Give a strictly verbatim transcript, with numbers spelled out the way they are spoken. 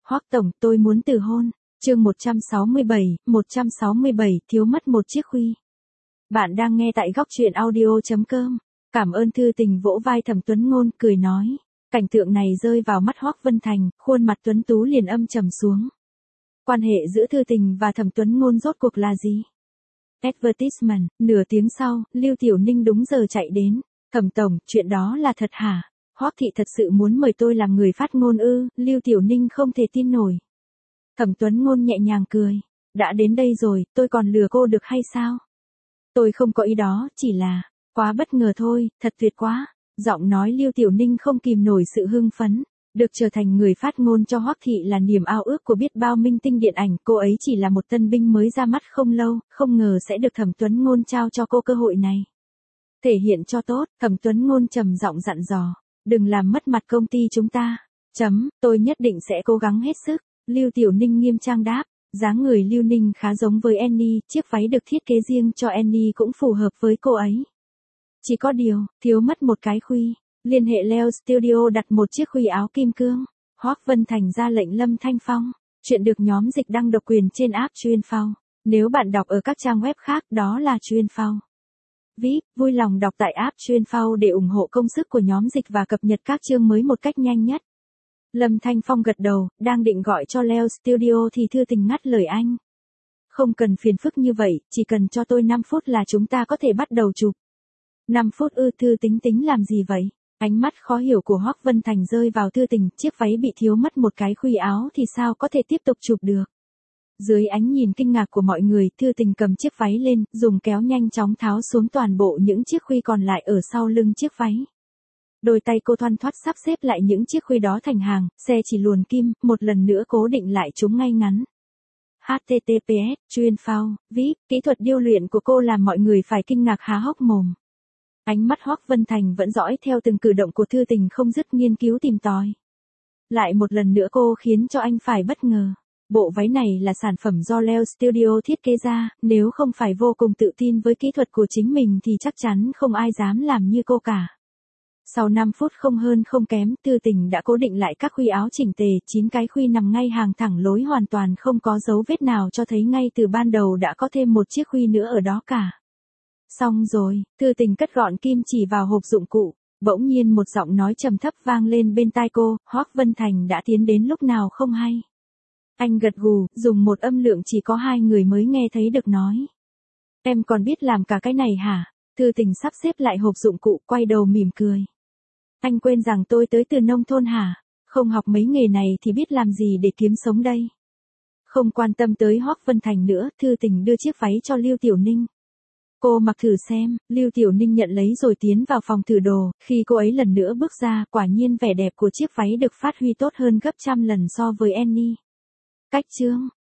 Hoắc tổng, tôi muốn từ hôn. Chương một trăm sáu mươi bảy, một trăm sáu mươi bảy, thiếu mất một chiếc khuy. Bạn đang nghe tại góc truyện audio chấm com. Cảm ơn Thư Tình vỗ vai Thẩm Tuấn Ngôn, cười nói. Cảnh tượng này rơi vào mắt Hoắc Vân Thành, khuôn mặt tuấn tú liền âm trầm xuống. Quan hệ giữa Thư Tình và Thẩm Tuấn Ngôn rốt cuộc là gì? Advertisement, nửa tiếng sau, Lưu Tiểu Ninh đúng giờ chạy đến. Thẩm tổng, chuyện đó là thật hả? Hoắc thị thật sự muốn mời tôi làm người phát ngôn ư? Lưu Tiểu Ninh không thể tin nổi. Thẩm Tuấn Ngôn nhẹ nhàng cười. Đã đến đây rồi, tôi còn lừa cô được hay sao? Tôi không có ý đó, chỉ là, quá bất ngờ thôi, thật tuyệt quá. Giọng nói Lưu Tiểu Ninh không kìm nổi sự hưng phấn. Được trở thành người phát ngôn cho Hoắc thị là niềm ao ước của biết bao minh tinh điện ảnh. Cô ấy chỉ là một tân binh mới ra mắt không lâu, không ngờ sẽ được Thẩm Tuấn Ngôn trao cho cô cơ hội này. Thể hiện cho tốt, Thẩm Tuấn Ngôn trầm giọng dặn dò. Đừng làm mất mặt công ty chúng ta. Chấm, tôi nhất định sẽ cố gắng hết sức. Lưu Tiểu Ninh nghiêm trang đáp. Dáng người Lưu Ninh khá giống với Annie, chiếc váy được thiết kế riêng cho Annie cũng phù hợp với cô ấy. Chỉ có điều, thiếu mất một cái khuy. Liên hệ Leo Studio đặt một chiếc khuy áo kim cương. Hoắc Vân Thành ra lệnh Lâm Thanh Phong. Chuyện được nhóm dịch đăng độc quyền trên app Chuyên Phao. Nếu bạn đọc ở các trang web khác đó là Chuyên Phao. vê i pê, vui lòng đọc tại app Chuyên Phao để ủng hộ công sức của nhóm dịch và cập nhật các chương mới một cách nhanh nhất. Lâm Thanh Phong gật đầu, đang định gọi cho Leo Studio thì Thư Tình ngắt lời anh. Không cần phiền phức như vậy, chỉ cần cho tôi năm phút là chúng ta có thể bắt đầu chụp. năm phút ư? Thư Tính tính làm gì vậy? Ánh mắt khó hiểu của Hoắc Vân Thành rơi vào Thư Tình, chiếc váy bị thiếu mất một cái khuy áo thì sao có thể tiếp tục chụp được. Dưới ánh nhìn kinh ngạc của mọi người, Thư Tình cầm chiếc váy lên, dùng kéo nhanh chóng tháo xuống toàn bộ những chiếc khuy còn lại ở sau lưng chiếc váy. Đôi tay cô thoăn thoắt sắp xếp lại những chiếc khuy đó thành hàng, xe chỉ luồn kim, một lần nữa cố định lại chúng ngay ngắn. hát tê tê pê ét, Chuyên Phao, vê i pê, kỹ thuật điêu luyện của cô làm mọi người phải kinh ngạc há hốc mồm. Ánh mắt Hoắc Vân Thành vẫn dõi theo từng cử động của Thư Tình không dứt nghiên cứu tìm tòi. Lại một lần nữa cô khiến cho anh phải bất ngờ. Bộ váy này là sản phẩm do Leo Studio thiết kế ra, nếu không phải vô cùng tự tin với kỹ thuật của chính mình thì chắc chắn không ai dám làm như cô cả. Sau năm phút không hơn không kém, Thư Tình đã cố định lại các khuy áo chỉnh tề, chín cái khuy nằm ngay hàng thẳng lối hoàn toàn không có dấu vết nào cho thấy ngay từ ban đầu đã có thêm một chiếc khuy nữa ở đó cả. Xong rồi, Thư Tình cất gọn kim chỉ vào hộp dụng cụ, bỗng nhiên một giọng nói trầm thấp vang lên bên tai cô, Hoắc Vân Thành đã tiến đến lúc nào không hay. Anh gật gù, dùng một âm lượng chỉ có hai người mới nghe thấy được nói. Em còn biết làm cả cái này hả? Thư Tình sắp xếp lại hộp dụng cụ, quay đầu mỉm cười. Anh quên rằng tôi tới từ nông thôn hả? Không học mấy nghề này thì biết làm gì để kiếm sống đây? Không quan tâm tới Hoắc Vân Thành nữa, Thư Tình đưa chiếc váy cho Lưu Tiểu Ninh. Cô mặc thử xem, Lưu Tiểu Ninh nhận lấy rồi tiến vào phòng thử đồ, khi cô ấy lần nữa bước ra, quả nhiên vẻ đẹp của chiếc váy được phát huy tốt hơn gấp trăm lần so với Annie. Cách chương